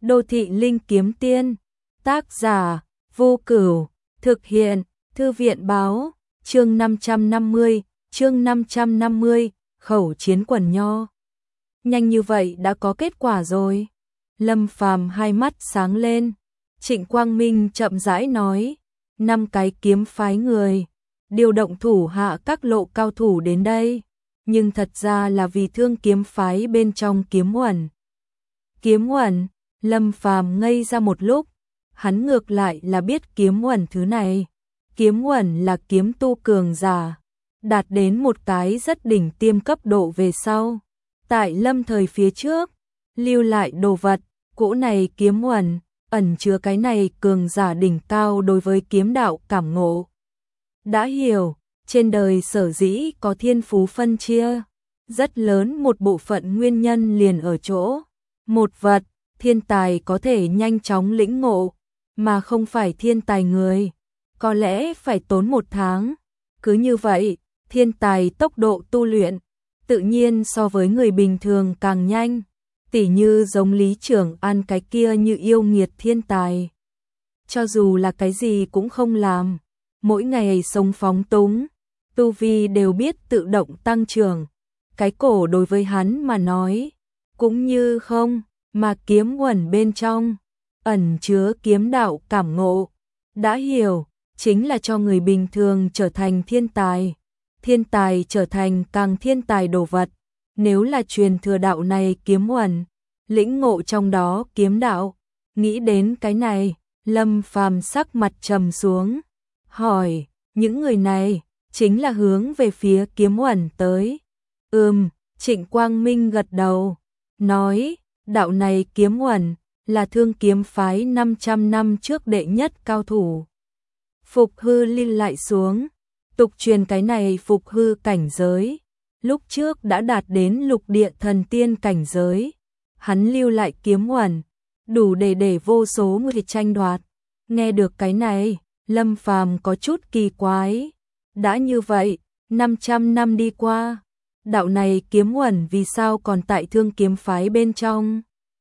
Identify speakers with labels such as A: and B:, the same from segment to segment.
A: Đô thị linh kiếm tiên, tác giả, Vô Cửu, thực hiện, Thư viện báo, chương 550, khẩu chiến quần nho. Nhanh như vậy đã có kết quả rồi. Lâm Phàm hai mắt sáng lên. Trịnh Quang Minh chậm rãi nói, 5 cái kiếm phái người, điều động thủ hạ các lộ cao thủ đến đây, nhưng thật ra là vì thương kiếm phái bên trong kiếm uẩn. Kiếm uẩn? Lâm Phàm ngây ra một lúc, hắn ngược lại là biết kiếm uẩn thứ này. Kiếm uẩn là kiếm tu cường giả, đạt đến một cái rất đỉnh tiêm cấp độ về sau. Tại lâm thời phía trước, lưu lại đồ vật, cỗ này kiếm uẩn, ẩn chứa cái này cường giả đỉnh cao đối với kiếm đạo cảm ngộ. Đã hiểu, trên đời sở dĩ có thiên phú phân chia, rất lớn một bộ phận nguyên nhân liền ở chỗ. Một vật, thiên tài có thể nhanh chóng lĩnh ngộ, mà không phải thiên tài người, có lẽ phải tốn 1 tháng. Cứ như vậy, thiên tài tốc độ tu luyện, tự nhiên so với người bình thường càng nhanh. Tỉ như giống Lý Trưởng An cái kia như yêu nghiệt thiên tài. Cho dù là cái gì cũng không làm, mỗi ngày sống phóng túng, tu vi đều biết tự động tăng trưởng. Cái cổ đối với hắn mà nói, cũng như không, mà kiếm uẩn bên trong, ẩn chứa kiếm đạo cảm ngộ. Đã hiểu, chính là cho người bình thường trở thành thiên tài trở thành càng thiên tài đồ vật. Nếu là truyền thừa đạo này kiếm uẩn, lĩnh ngộ trong đó kiếm đạo, nghĩ đến cái này, Lâm Phàm sắc mặt trầm xuống, hỏi, những người này, chính là hướng về phía kiếm uẩn tới. Trịnh Quang Minh gật đầu, nói, đạo này kiếm uẩn, là thương kiếm phái 500 năm trước đệ nhất cao thủ. Phục hư linh lại xuống, tục truyền cái này phục hư cảnh giới, lúc trước đã đạt đến lục địa thần tiên cảnh giới. Hắn lưu lại kiếm uẩn, đủ để vô số người tranh đoạt. Nghe được cái này, Lâm Phàm có chút kỳ quái. Đã như vậy, 500 năm đi qua, đạo này kiếm uẩn vì sao còn tại thương kiếm phái bên trong?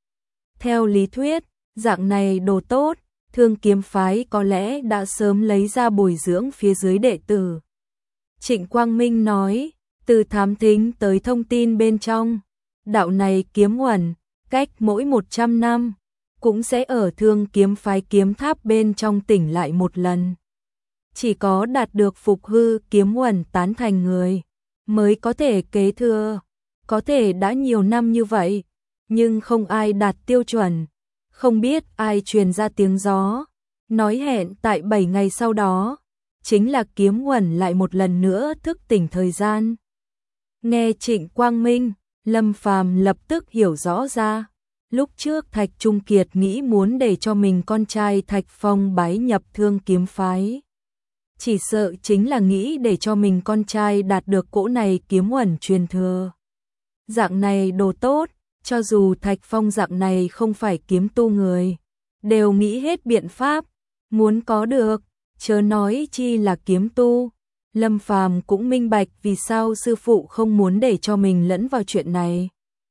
A: Theo lý thuyết, dạng này đồ tốt, thương kiếm phái có lẽ đã sớm lấy ra bồi dưỡng phía dưới đệ tử. Trịnh Quang Minh nói, từ thám thính tới thông tin bên trong, đạo này kiếm uẩn, cách mỗi 100 năm, cũng sẽ ở thương kiếm phái kiếm tháp bên trong tỉnh lại một lần. Chỉ có đạt được phục hư kiếm uẩn tán thành người, mới có thể kế thừa. Có thể đã nhiều năm như vậy, nhưng không ai đạt tiêu chuẩn. Không biết ai truyền ra tiếng gió, nói hẹn tại 7 ngày sau đó, chính là kiếm uẩn lại một lần nữa thức tỉnh thời gian. Nghe Trịnh Quang Minh, Lâm Phàm lập tức hiểu rõ ra. Lúc trước Thạch Trung Kiệt nghĩ muốn để cho mình con trai Thạch Phong bái nhập thương kiếm phái. Chỉ sợ chính là nghĩ để cho mình con trai đạt được cỗ này kiếm uẩn truyền thừa. Dạng này đồ tốt, cho dù Thạch Phong dạng này không phải kiếm tu người, đều nghĩ hết biện pháp, muốn có được, chớ nói chi là kiếm tu. Lâm Phàm cũng minh bạch vì sao sư phụ không muốn để cho mình lẫn vào chuyện này.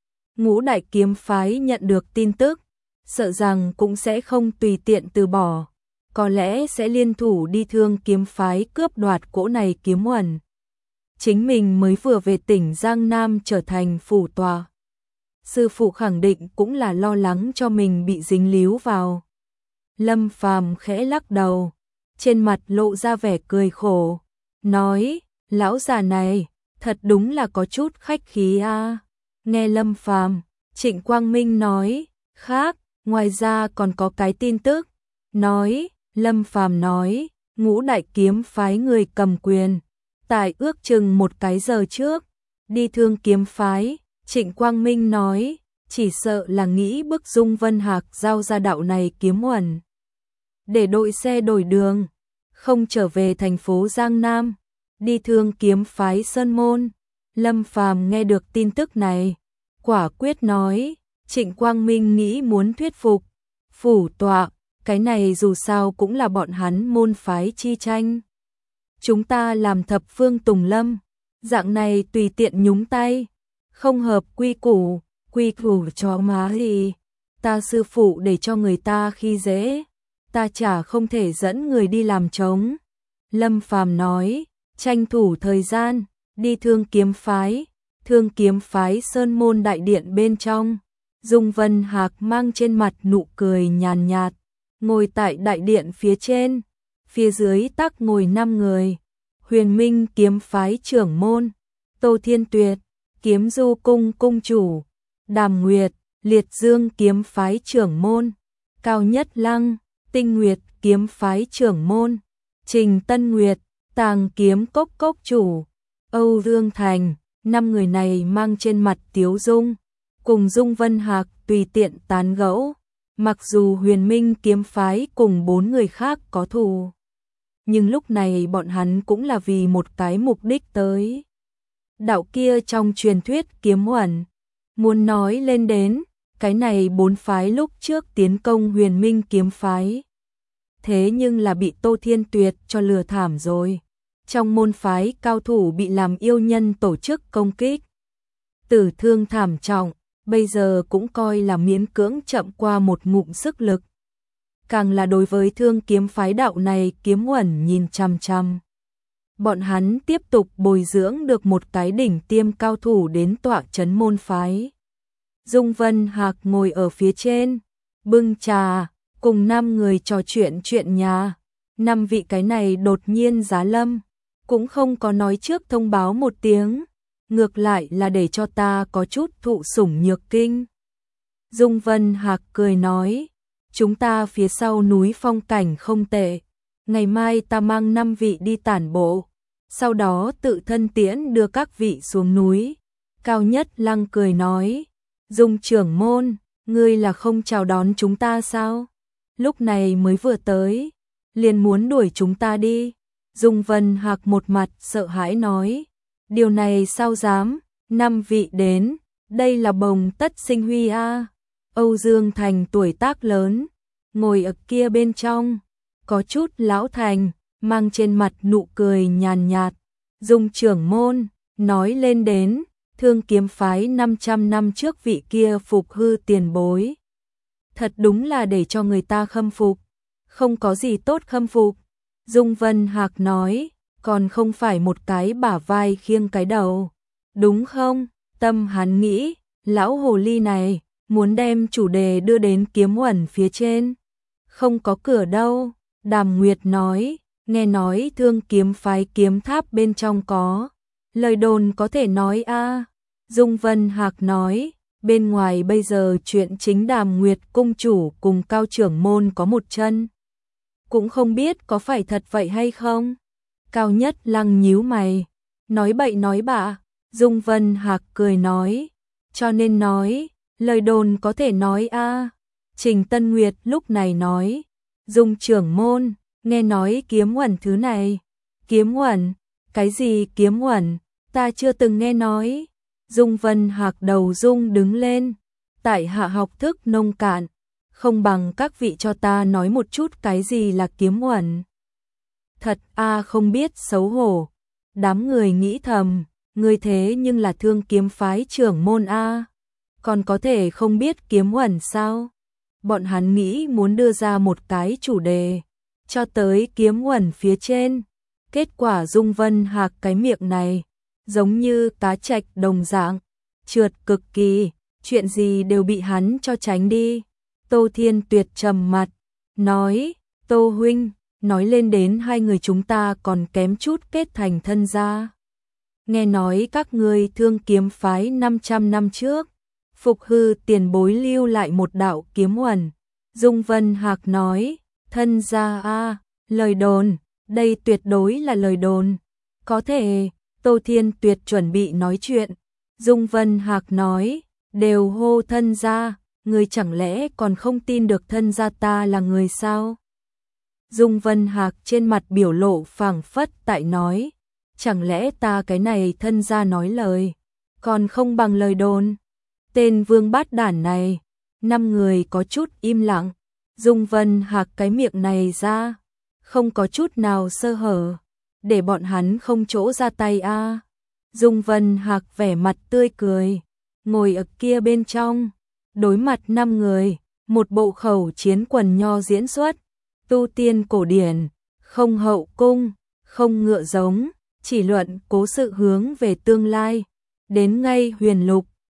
A: Ngũ đại kiếm phái nhận được tin tức, sợ rằng cũng sẽ không tùy tiện từ bỏ, có lẽ sẽ liên thủ đi thương kiếm phái cướp đoạt cỗ này kiếm uẩn. Chính mình mới vừa về tỉnh Giang Nam trở thành phủ tòa, sư phụ khẳng định cũng là lo lắng cho mình bị dính líu vào. Lâm Phàm khẽ lắc đầu, trên mặt lộ ra vẻ cười khổ, nói, lão già này, thật đúng là có chút khách khí a. Nghe Lâm Phàm, Trịnh Quang Minh nói, khác, ngoài ra còn có cái tin tức. Nói, Lâm Phàm nói, ngũ đại kiếm phái người cầm quyền, tại ước chừng 1 cái giờ trước, đi thương kiếm phái. Trịnh Quang Minh nói, chỉ sợ là nghĩ bức Dung Vân Hạc giao ra đạo này kiếm uẩn, để đội xe đổi đường, không trở về thành phố Giang Nam, đi thương kiếm phái Sơn Môn. Lâm Phàm nghe được tin tức này, quả quyết nói, Trịnh Quang Minh nghĩ muốn thuyết phục phủ tọa, cái này dù sao cũng là bọn hắn môn phái chi tranh. Chúng ta làm thập phương tùng lâm, dạng này tùy tiện nhúng tay, không hợp quy củ cho má gì. ta sư phụ để cho người ta khi dễ, ta chả không thể dẫn người đi làm trống. Lâm Phàm nói, tranh thủ thời gian, đi Thương Kiếm phái Sơn Môn đại điện bên trong. Dung Vân Hạc mang trên mặt nụ cười nhàn nhạt, ngồi tại đại điện phía trên, phía dưới tắc ngồi 5 người. Huyền Minh kiếm phái trưởng môn, Tô Thiên Tuyệt, Kiếm Du cung cung chủ, Đàm Nguyệt, Liệt Dương kiếm phái trưởng môn, Cao Nhất Lăng, Tinh Nguyệt kiếm phái trưởng môn, Trình Tân Nguyệt, Tàng kiếm cốc cốc chủ, Âu Dương Thành. 5 người này mang trên mặt tiếu dung, cùng Dung Vân Hạc tùy tiện tán gẫu. Mặc dù Huyền Minh kiếm phái cùng 4 người khác có thù, nhưng lúc này bọn hắn cũng là vì một cái mục đích tới. Đạo kia trong truyền thuyết kiếm uẩn, muốn nói lên đến, cái này 4 phái lúc trước tiến công Huyền Minh kiếm phái. Thế nhưng là bị Tô Thiên Tuyệt cho lừa thảm rồi. Trong môn phái cao thủ bị làm yêu nhân tổ chức công kích, tử thương thảm trọng, bây giờ cũng coi là miễn cưỡng chậm qua một ngụm sức lực. Càng là đối với Thương kiếm phái đạo này kiếm uẩn nhìn chằm chằm. Bọn hắn tiếp tục bồi dưỡng được một cái đỉnh tiêm cao thủ đến tọa trấn môn phái. Dung Vân Hạc ngồi ở phía trên, bưng trà, cùng 5 người trò chuyện nhà. 5 vị cái này đột nhiên giá lâm, cũng không có nói trước thông báo một tiếng, ngược lại là để cho ta có chút thụ sủng nhược kinh. Dung Vân Hạc cười nói, chúng ta phía sau núi phong cảnh không tệ, ngày mai ta mang 5 vị đi tản bộ, sau đó tự thân tiễn đưa các vị xuống núi. Cao Nhất Lăng cười nói, Dung trưởng môn, ngươi là không chào đón chúng ta sao? Lúc này mới vừa tới, liền muốn đuổi chúng ta đi. Dung Vân Hạc một mặt sợ hãi nói, điều này sao dám, 5 vị đến, đây là bồng tất sinh huy a. Âu Dương Thành tuổi tác lớn, ngồi ở kia bên trong, có chút lão thành, mang trên mặt nụ cười nhàn nhạt. Dung trưởng môn, nói lên đến, Thương kiếm phái 500 năm trước vị kia phục hư tiền bối. Thật đúng là để cho người ta khâm phục, không có gì tốt khâm phục. Dung Vân Hạc nói, còn không phải một cái bả vai khiêng cái đầu, đúng không? Tâm hắn nghĩ, lão hồ ly này, muốn đem chủ đề đưa đến kiếm uẩn phía trên. Không có cửa đâu, Đàm Nguyệt nói, nghe nói Thương kiếm phái kiếm tháp bên trong có. Lời đồn có thể nói a. Dung Vân Hạc nói, bên ngoài bây giờ chuyện chính Đàm Nguyệt cung chủ cùng Cao trưởng môn có một chân. Cũng không biết có phải thật vậy hay không. Cao Nhất Lăng nhíu mày, nói bậy nói bạ. Dung Vân Hạc cười nói, cho nên nói, lời đồn có thể nói a. Trình Tân Nguyệt lúc này nói, Dung trưởng môn, nghe nói kiếm uẩn thứ này. Kiếm uẩn? Cái gì kiếm uẩn? Ta chưa từng nghe nói. Dung Vân Hạc đầu rung đứng lên, tại hạ học thức nông cạn, không bằng các vị cho ta nói một chút cái gì là kiếm uẩn. Thật a, không biết xấu hổ. Đám người nghĩ thầm, người thế nhưng là Thương kiếm phái trưởng môn a, còn có thể không biết kiếm uẩn sao? Bọn hắn nghĩ muốn đưa ra một cái chủ đề cho tới kiếm uẩn phía trên. Kết quả Dung Vân Hạc cái miệng này giống như cá trạch đồng dạng, trượt cực kỳ, chuyện gì đều bị hắn cho tránh đi. Tô Thiên Tuyệt trầm mặt, nói, Tô huynh, nói lên đến 2 người chúng ta còn kém chút kết thành thân gia. Nghe nói các ngươi Thương kiếm phái 500 năm trước, phục hư tiền bối lưu lại một đạo kiếm uẩn. Dung Vân Hạc nói, thân gia a, lời đồn, đây tuyệt đối là lời đồn. Có thể, Tô Thiên Tuyệt chuẩn bị nói chuyện. Dung Vân Hạc nói, đều hô thân gia, người chẳng lẽ còn không tin được thân gia ta là người sao? Dung Vân Hạc trên mặt biểu lộ phảng phất tại nói, chẳng lẽ ta cái này thân gia nói lời, còn không bằng lời đồn. Tên vương bát đản này, 5 người có chút im lặng. Dung Vân Hạc cái miệng này ra, không có chút nào sơ hở, để bọn hắn không chỗ ra tay a. Dung Vân Hạc vẻ mặt tươi cười, ngồi ở kia bên trong, đối mặt 5 người, một bộ khẩu chiến quần nho diễn xuất, tu tiên cổ điển, không hậu cung, không ngựa giống, chỉ luận cố sự hướng về tương lai. Đến ngay huyền lục,